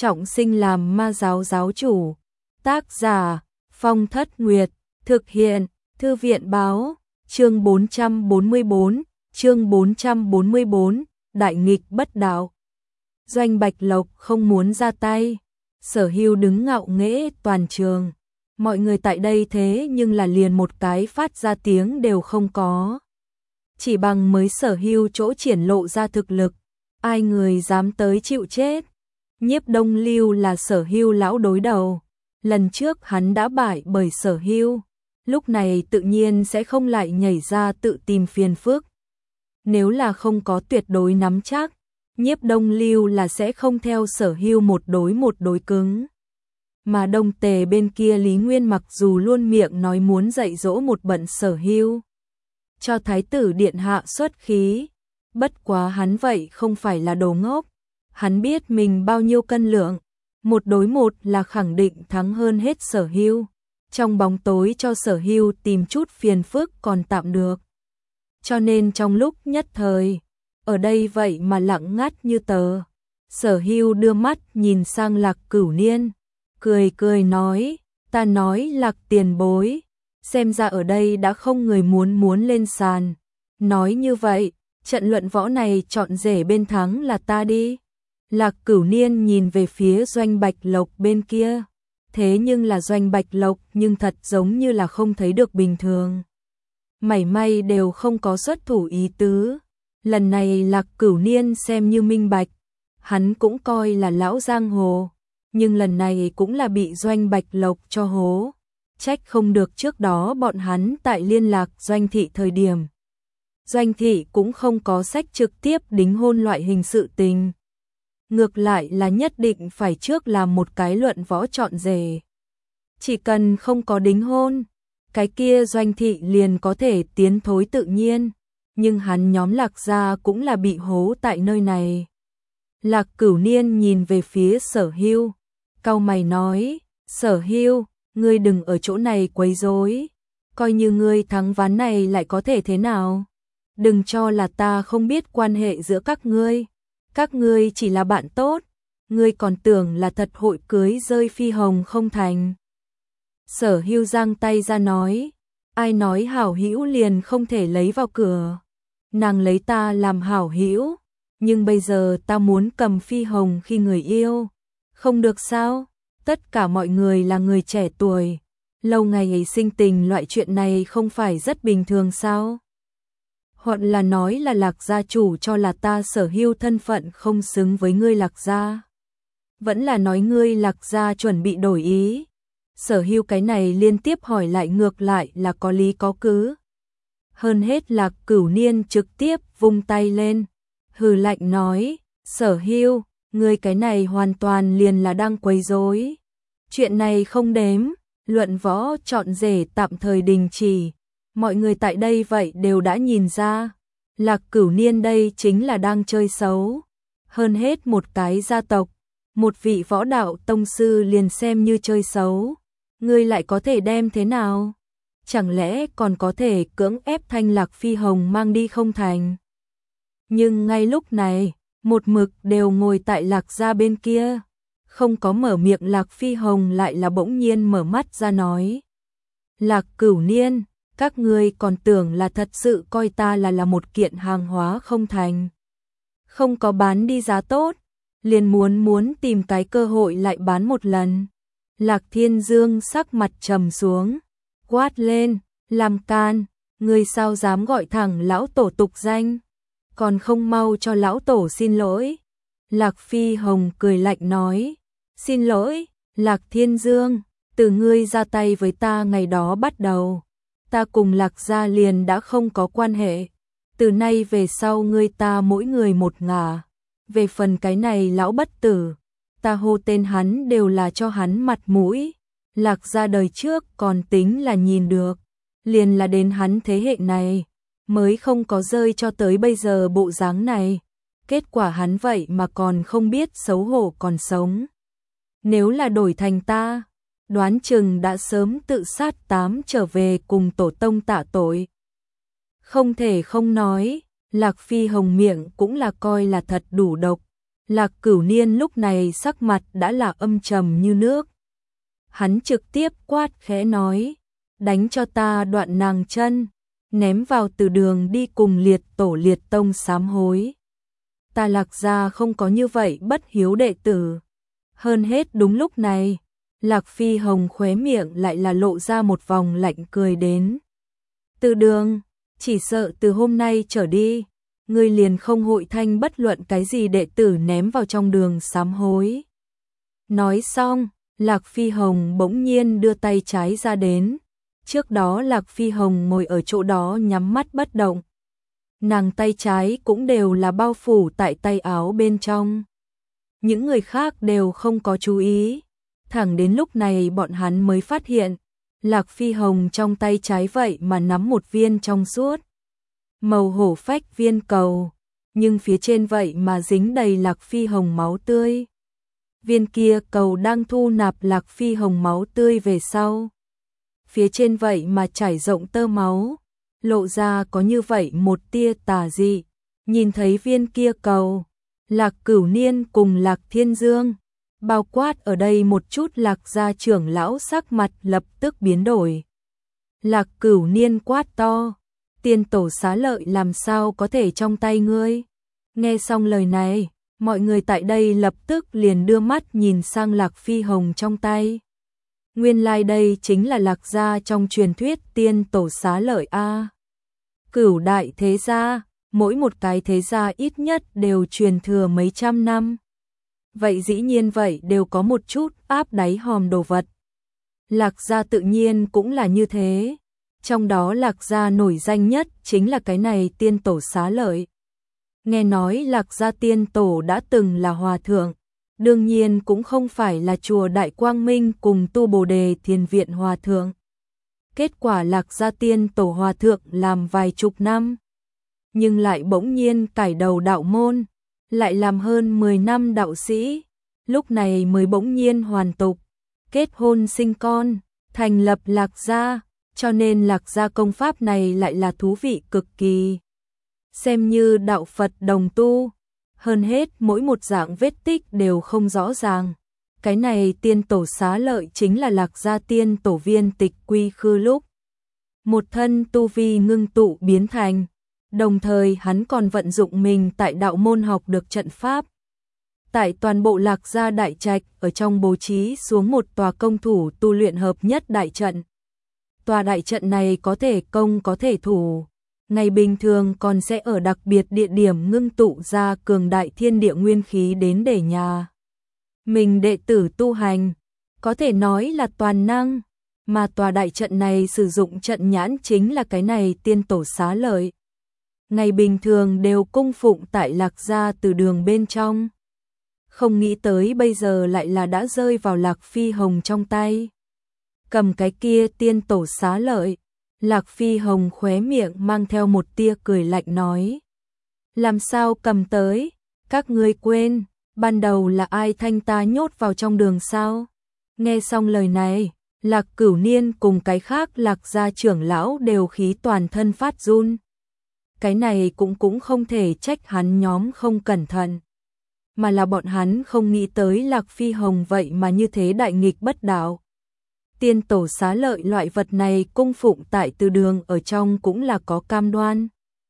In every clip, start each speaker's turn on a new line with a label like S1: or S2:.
S1: trọng sinh làm ma giáo giáo chủ. Tác giả Phong Thất Nguyệt, thực hiện Thư viện Báo. Chương 444, Đại nghịch bất đạo. Doanh Bạch Lộc không muốn ra tay. Sở Hưu đứng ngạo nghễ toàn trường. Mọi người tại đây thế nhưng là liền một cái phát ra tiếng đều không có. Chỉ bằng mới Sở Hưu chỗ triển lộ ra thực lực, ai người dám tới chịu chết. Nhiếp Đông Lưu là Sở Hưu lão đối đầu. Lần trước hắn đã bại bởi Sở Hưu, lúc này tự nhiên sẽ không lại nhảy ra tự tìm phiền phức. Nếu là không có tuyệt đối nắm chắc, Nhiếp Đông Lưu là sẽ không theo Sở Hưu một đối cứng. Mà Đông Tề bên kia Lý Nguyên mặc dù luôn miệng nói muốn dạy dỗ một bận Sở Hưu, cho thái tử điện hạ xuất khí, bất quá hắn vậy không phải là đồ ngốc, hắn biết mình bao nhiêu cân lượng, một đối một là khẳng định thắng hơn hết Sở Hưu. Trong bóng tối cho Sở Hưu tìm chút phiền phức còn tạm được. Cho nên trong lúc nhất thời, ở đây vậy mà lặng ngắt như tờ. Sở Hưu đưa mắt nhìn sang Lạc Cửu Niên, cười nói, ta nói Lạc tiền bối, xem ra ở đây đã không người muốn lên sàn. Nói như vậy, trận luận võ này chọn rể bên thắng là ta đi. Lạc Cửu Niên nhìn về phía Doanh Bạch Lộc bên kia. Thế nhưng là Doanh Bạch Lộc nhưng thật giống như là không thấy được bình thường. Mảy may đều không có xuất thủ ý tứ. Lần này Lạc Cửu Niên xem như minh bạch. Hắn cũng coi là lão giang hồ. Nhưng lần này cũng là bị Doanh Bạch Lộc cho hố. Trách không được trước đó bọn hắn tại liên lạc Doanh Thị thời điểm. Doanh Thị cũng không có sách trực tiếp đính hôn loại hình sự tình. Ngược lại là nhất định phải trước làm một cái luận võ chọn rể. Chỉ cần không có đính hôn, cái kia Doanh Thị liền có thể tiến thối tự nhiên. Nhưng hắn nhóm Lạc gia cũng là bị hố tại nơi này. Lạc Cửu Niên nhìn về phía Sở Hưu, cau mày nói, Sở Hưu, ngươi đừng ở chỗ này quấy rối, coi như ngươi thắng ván này lại có thể thế nào. Đừng cho là ta không biết quan hệ giữa các ngươi chỉ là bạn tốt, ngươi còn tưởng là thật hội cưới rơi phi hồng không thành. Sở Hưu giang tay ra nói, ai nói hảo hữu liền không thể lấy vào cửa. Nàng lấy ta làm hảo hữu, nhưng bây giờ ta muốn cầm phi hồng khi người yêu. Không được sao? Tất cả mọi người là người trẻ tuổi, lâu ngày ấy sinh tình loại chuyện này không phải rất bình thường sao? Hoặc là nói là Lạc gia chủ cho là ta Sở Hưu thân phận không xứng với ngươi Lạc gia. Vẫn là nói ngươi Lạc gia chuẩn bị đổi ý. Sở Hưu cái này liên tiếp hỏi lại ngược lại là có lý có cứ. Hơn hết Lạc Cửu Niên trực tiếp vung tay lên, hừ lạnh nói, Sở Hưu, ngươi cái này hoàn toàn liền là đang quấy rối. Chuyện này không đếm, luận võ chọn rể tạm thời đình chỉ. Mọi người tại đây vậy đều đã nhìn ra, Lạc Cửu Niên đây chính là đang chơi xấu. Hơn hết một cái gia tộc, một vị võ đạo tông sư liền xem như chơi xấu. Ngươi lại có thể đem thế nào? Chẳng lẽ còn có thể cưỡng ép Thanh Lạc Phi Hồng mang đi không thành? Nhưng ngay lúc này, một mực đều ngồi tại Lạc gia bên kia. Không có mở miệng Lạc Phi Hồng lại là bỗng nhiên mở mắt ra nói. Lạc Cửu Niên, các ngươi còn tưởng là thật sự coi ta là một kiện hàng hóa không thành. Không có bán đi giá tốt, liền muốn tìm cái cơ hội lại bán một lần. Lạc Thiên Dương sắc mặt trầm xuống, quát lên, làm can, ngươi sao dám gọi thẳng lão tổ tục danh, còn không mau cho lão tổ xin lỗi. Lạc Phi Hồng cười lạnh nói, xin lỗi, Lạc Thiên Dương, từ ngươi ra tay với ta ngày đó bắt đầu, ta cùng Lạc gia liền đã không có quan hệ, từ nay về sau ngươi ta mỗi người một ngả. Về phần cái này lão bất tử, ta hô tên hắn đều là cho hắn mặt mũi. Lạc gia đời trước còn tính là nhìn được, liền là đến hắn thế hệ này mới không có rơi cho tới bây giờ bộ dáng này. Kết quả hắn vậy mà còn không biết xấu hổ còn sống. Nếu là đổi thành ta, đoán chừng đã sớm tự sát trở về cùng tổ tông tạ tội. Không thể không nói, Lạc Phi Hồng miệng cũng là coi là thật đủ độc. Lạc Cửu Niên lúc này sắc mặt đã là âm trầm như nước. Hắn trực tiếp quát khẽ nói, đánh cho ta đoạn nàng chân, ném vào từ đường đi cùng liệt tổ liệt tông sám hối. Ta Lạc gia không có như vậy bất hiếu đệ tử. Hơn hết đúng lúc này, Lạc Phi Hồng khóe miệng lại là lộ ra một vòng lạnh cười đến. Từ đường, chỉ sợ từ hôm nay trở đi, ngươi liền không hội thanh bất luận cái gì đệ tử ném vào trong đường sám hối. Nói xong, Lạc Phi Hồng bỗng nhiên đưa tay trái ra đến. Trước đó Lạc Phi Hồng ngồi ở chỗ đó nhắm mắt bất động. Nàng tay trái cũng đều là bao phủ tại tay áo bên trong. Những người khác đều không có chú ý. Thẳng đến lúc này bọn hắn mới phát hiện, Lạc Phi Hồng trong tay trái vậy mà nắm một viên trong suốt màu hổ phách viên cầu, nhưng phía trên vậy mà dính đầy Lạc Phi Hồng máu tươi. Viên kia cầu đang thu nạp Lạc Phi Hồng máu tươi về sau. Phía trên vậy mà trải rộng tơ máu, lộ ra có như vậy một tia tà dị. Nhìn thấy viên kia cầu, Lạc Cửu Niên cùng Lạc Thiên Dương, bao quát ở đây một chút Lạc gia trưởng lão sắc mặt lập tức biến đổi. Lạc Cửu Niên quát to, tiên tổ xá lợi làm sao có thể trong tay ngươi? Nghe xong lời này, mọi người tại đây lập tức liền đưa mắt nhìn sang Lạc Phi Hồng trong tay. Nguyên lai đây chính là Lạc gia trong truyền thuyết tiên tổ xá lợi a. Cửu đại thế gia, mỗi một cái thế gia ít nhất đều truyền thừa mấy trăm năm. Vậy dĩ nhiên vậy đều có một chút áp đáy hòm đồ vật. Lạc gia tự nhiên cũng là như thế. Trong đó Lạc gia nổi danh nhất chính là cái này tiên tổ xá lợi. Nghe nói Lạc gia tiên tổ đã từng là hòa thượng, đương nhiên cũng không phải là chùa Đại Quang Minh cùng tu Bồ Đề Thiền Viện hòa thượng. Kết quả Lạc gia tiên tổ hòa thượng làm vài chục năm, nhưng lại bỗng nhiên cải đầu đạo môn, lại làm hơn 10 năm đạo sĩ, lúc này mới bỗng nhiên hoàn tục, kết hôn sinh con, thành lập Lạc gia, cho nên Lạc gia công pháp này lại là thú vị cực kỳ. Xem như đạo Phật đồng tu, hơn hết mỗi một dạng vết tích đều không rõ ràng. Cái này tiên tổ xá lợi chính là Lạc gia tiên tổ Viên Tịch Quy Khư lúc một thân tu vi ngưng tụ biến thành, đồng thời hắn còn vận dụng mình tại đạo môn học được trận pháp. Tại toàn bộ Lạc gia đại trạch ở trong bố trí xuống một tòa công thủ tu luyện hợp nhất đại trận. Tòa đại trận này có thể công có thể thủ, ngày bình thường còn sẽ ở đặc biệt địa điểm ngưng tụ ra cường đại thiên địa nguyên khí đến để nhà mình đệ tử tu hành, có thể nói là toàn năng, mà tòa đại trận này sử dụng trận nhãn chính là cái này tiên tổ xá lợi. Ngày bình thường đều cung phụng tại Lạc gia từ đường bên trong. Không nghĩ tới bây giờ lại là đã rơi vào Lạc Phi Hồng trong tay. Cầm cái kia tiên tổ xá lợi, Lạc Phi Hồng khóe miệng mang theo một tia cười lạnh nói. Làm sao cầm tới, các ngươi quên, ban đầu là ai thanh ta nhốt vào trong đường sao? Nghe xong lời này, Lạc Cửu Niên cùng cái khác Lạc gia trưởng lão đều khí toàn thân phát run. Cái này cũng không thể trách hắn nhóm không cẩn thận, mà là bọn hắn không nghĩ tới Lạc Phi Hồng vậy mà như thế đại nghịch bất đạo. Tiên tổ xá lợi loại vật này cung phụng tại từ đường ở trong cũng là có cam đoan.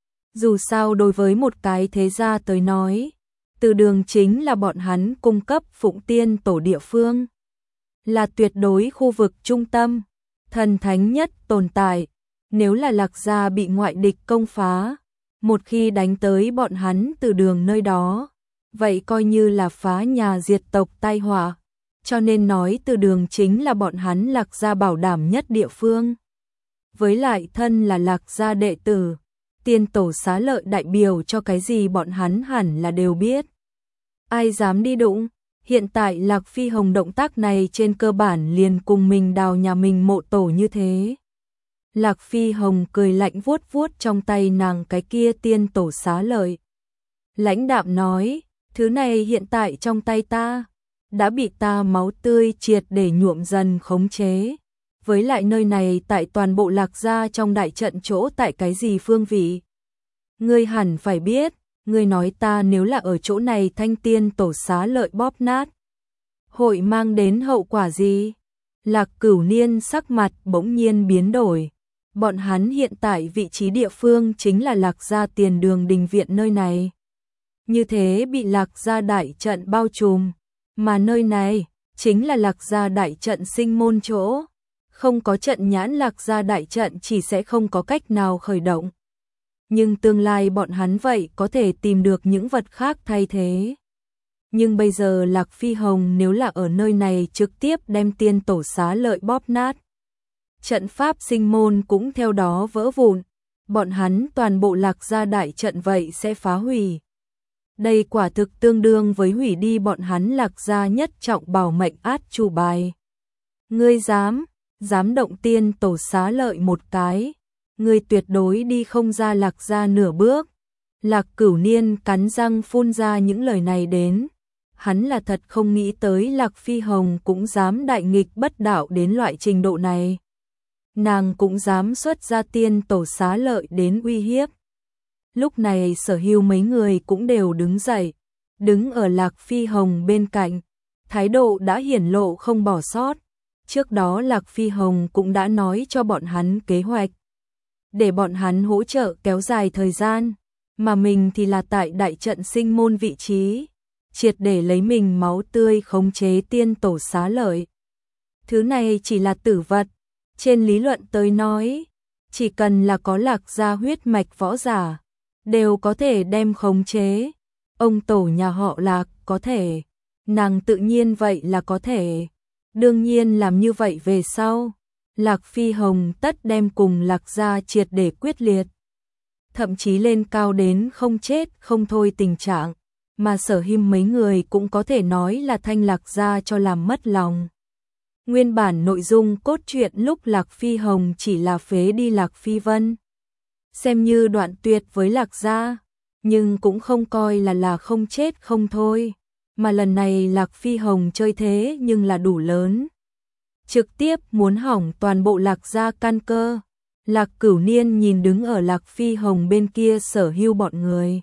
S1: Dù sao đối với một cái thế gia tới nói, từ đường chính là bọn hắn cung cấp phụng tiên tổ địa phương. Là tuyệt đối khu vực trung tâm, thần thánh nhất tồn tại. Nếu là Lạc gia bị ngoại địch công phá, một khi đánh tới bọn hắn từ đường nơi đó, vậy coi như là phá nhà diệt tộc tai họa. Cho nên nói từ đường chính là bọn hắn Lạc gia bảo đảm nhất địa phương. Với lại thân là Lạc gia đệ tử, tiên tổ xá lợi đại biểu cho cái gì bọn hắn hẳn là đều biết. Ai dám đi đụng? Hiện tại Lạc Phi Hồng động tác này trên cơ bản liền cùng mình đào nhà mình mộ tổ như thế. Lạc Phi Hồng cười lạnh vuốt vuốt trong tay nàng cái kia tiên tổ xá lợi. Lãnh đạm nói, thứ này hiện tại trong tay ta, đã bị ta máu tươi triệt để nhuộm dần khống chế. Với lại nơi này tại toàn bộ Lạc gia trong đại trận chỗ tại cái gì phương vị? Ngươi hẳn phải biết, Ngươi nói ta nếu là ở chỗ này Thanh Tiên Tổ Xá Lợi bóp nát, hội mang đến hậu quả gì? Lạc Cửu Niên sắc mặt bỗng nhiên biến đổi. Bọn hắn hiện tại vị trí địa phương chính là Lạc Gia tiền đường đình viện nơi này. Như thế bị Lạc Gia đại trận bao trùm, mà nơi này chính là Lạc Gia đại trận sinh môn chỗ. Không có trận nhãn Lạc Gia đại trận chỉ sẽ không có cách nào khởi động. Nhưng tương lai bọn hắn vậy có thể tìm được những vật khác thay thế. Nhưng bây giờ Lạc Phi Hồng nếu là ở nơi này trực tiếp đem Tiên Tổ Xá Lợi bóp nát, trận pháp sinh môn cũng theo đó vỡ vụn, bọn hắn toàn bộ Lạc Gia đại trận vậy sẽ phá hủy. Đây quả thực tương đương với hủy đi bọn hắn Lạc Gia nhất trọng bảo mệnh át chủ bài. Ngươi dám động Tiên Tổ Xá Lợi một cái, ngươi tuyệt đối đi không ra Lạc Gia nửa bước. Lạc Cửu Niên cắn răng phun ra những lời này đến. Hắn là thật không nghĩ tới Lạc Phi Hồng cũng dám đại nghịch bất đạo đến loại trình độ này. Nàng cũng dám xuất ra Tiên Tổ Xá Lợi đến uy hiếp. Lúc này Sở Hưu mấy người cũng đều đứng dậy, đứng ở Lạc Phi Hồng bên cạnh, thái độ đã hiển lộ không bỏ sót. Trước đó Lạc Phi Hồng cũng đã nói cho bọn hắn kế hoạch, để bọn hắn hỗ trợ kéo dài thời gian, mà mình thì là tại đại trận sinh môn vị trí, triệt để lấy mình máu tươi khống chế Tiên Tổ Xá Lợi. Thứ này chỉ là tử vật, trên lý luận tới nói, chỉ cần là có Lạc Gia huyết mạch võ giả, đều có thể đem khống chế. Ông tổ nhà họ Lạc có thể, nàng tự nhiên vậy là có thể. Đương nhiên làm như vậy về sau, Lạc Phi Hồng tất đem cùng Lạc Gia triệt để quyết liệt. Thậm chí lên cao đến không chết không thôi tình trạng, mà Sở Him mấy người cũng có thể nói là thanh Lạc Gia cho làm mất lòng. Nguyên bản nội dung cốt truyện lúc Lạc Phi Hồng chỉ là phế đi Lạc Phi Vân, xem như đoạn tuyệt với Lạc Gia, nhưng cũng không coi là không chết không thôi, mà lần này Lạc Phi Hồng chơi thế nhưng là đủ lớn. Trực tiếp muốn hỏng toàn bộ Lạc Gia căn cơ. Lạc Cửu Niên nhìn đứng ở Lạc Phi Hồng bên kia Sở Hưu bọn người.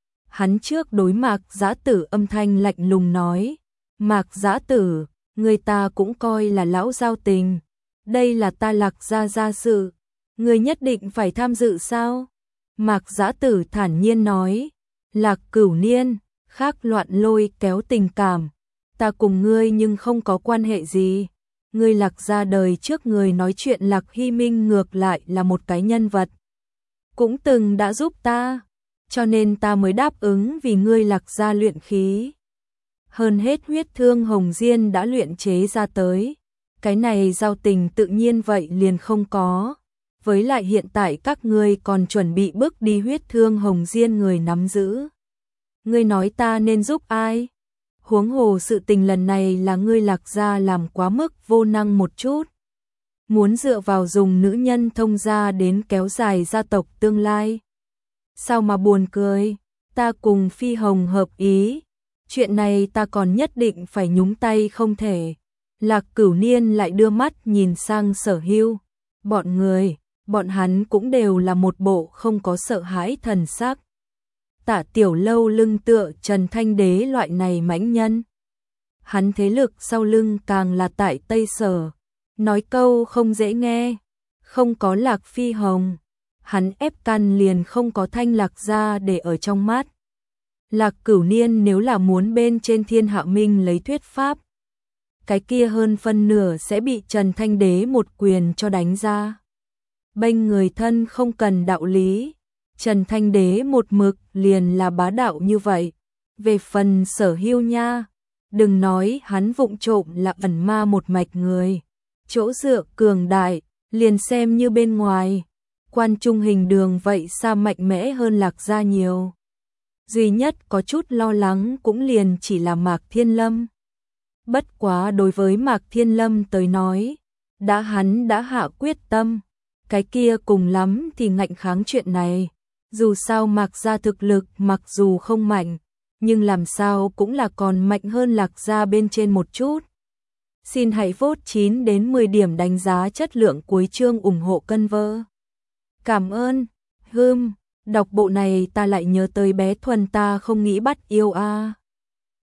S1: Hắn trước đối Mạc Giã Tử âm thanh lạnh lùng nói, Mạc Giã Tử, người ta cũng coi là lão giao tình, đây là ta Lạc Gia gia sự, người nhất định phải tham dự sao? Mạc Giã Tử thản nhiên nói, Lạc Cửu Niên, khác loạn lôi kéo tình cảm, ta cùng ngươi nhưng không có quan hệ gì. Ngươi Lạc Gia đời trước người nói chuyện Lạc Hy Minh ngược lại là một cái nhân vật, cũng từng đã giúp ta, cho nên ta mới đáp ứng vì ngươi Lạc Gia luyện khí. Hơn hết huyết thương hồng diên đã luyện chế ra tới, cái này giao tình tự nhiên vậy liền không có. Với lại hiện tại các ngươi còn chuẩn bị bước đi huyết thương hồng diên người nắm giữ. Ngươi nói ta nên giúp ai? Huống hồ sự tình lần này là ngươi Lạc Gia làm quá mức vô năng một chút. Muốn dựa vào dùng nữ nhân thông gia đến kéo dài gia tộc tương lai. Sao mà buồn cười, ta cùng Phi Hồng hợp ý. Chuyện này ta còn nhất định phải nhúng tay không thể. Lạc Cửu Niên lại đưa mắt nhìn sang Sở Hưu. Bọn hắn cũng đều là một bộ không có sợ hãi thần sắc. Tạ Tiểu Lâu lưng tựa Trần Thanh Đế loại này mãnh nhân. Hắn thế lực sau lưng càng là tại Tây Sở. Nói câu không dễ nghe, không có Lạc Phi Hồng, hắn ép căn liền không có thanh Lạc Gia để ở trong mắt. Lạc Cửu Niên nếu là muốn bên trên Thiên Hạ Minh lấy thuyết pháp, cái kia hơn phân nửa sẽ bị Trần Thanh Đế một quyền cho đánh ra. Bênh người thân không cần đạo lý, Trần Thanh Đế một mực liền là bá đạo như vậy. Về phần Sở Hưu nha, đừng nói hắn vụng trộm là ẩn ma một mạch người, chỗ dựa cường đại, liền xem như bên ngoài, Quan Trung Hình Đường vậy sao mạnh mẽ hơn Lạc Gia nhiều. Duy nhất có chút lo lắng cũng liền chỉ là Mạc Thiên Lâm. Bất quá đối với Mạc Thiên Lâm tới nói, hắn đã hạ quyết tâm, cái kia cùng lắm thì ngạnh kháng chuyện này. Dù sao Mạc Gia thực lực mặc dù không mạnh, nhưng làm sao cũng là còn mạnh hơn Lạc Gia bên trên một chút. Xin hãy vote 9 đến 10 điểm đánh giá chất lượng cuối chương ủng hộ Cân Vơ. Cảm ơn. Đọc bộ này ta lại nhớ tới bé Thuần, ta không nghĩ bắt yêu a.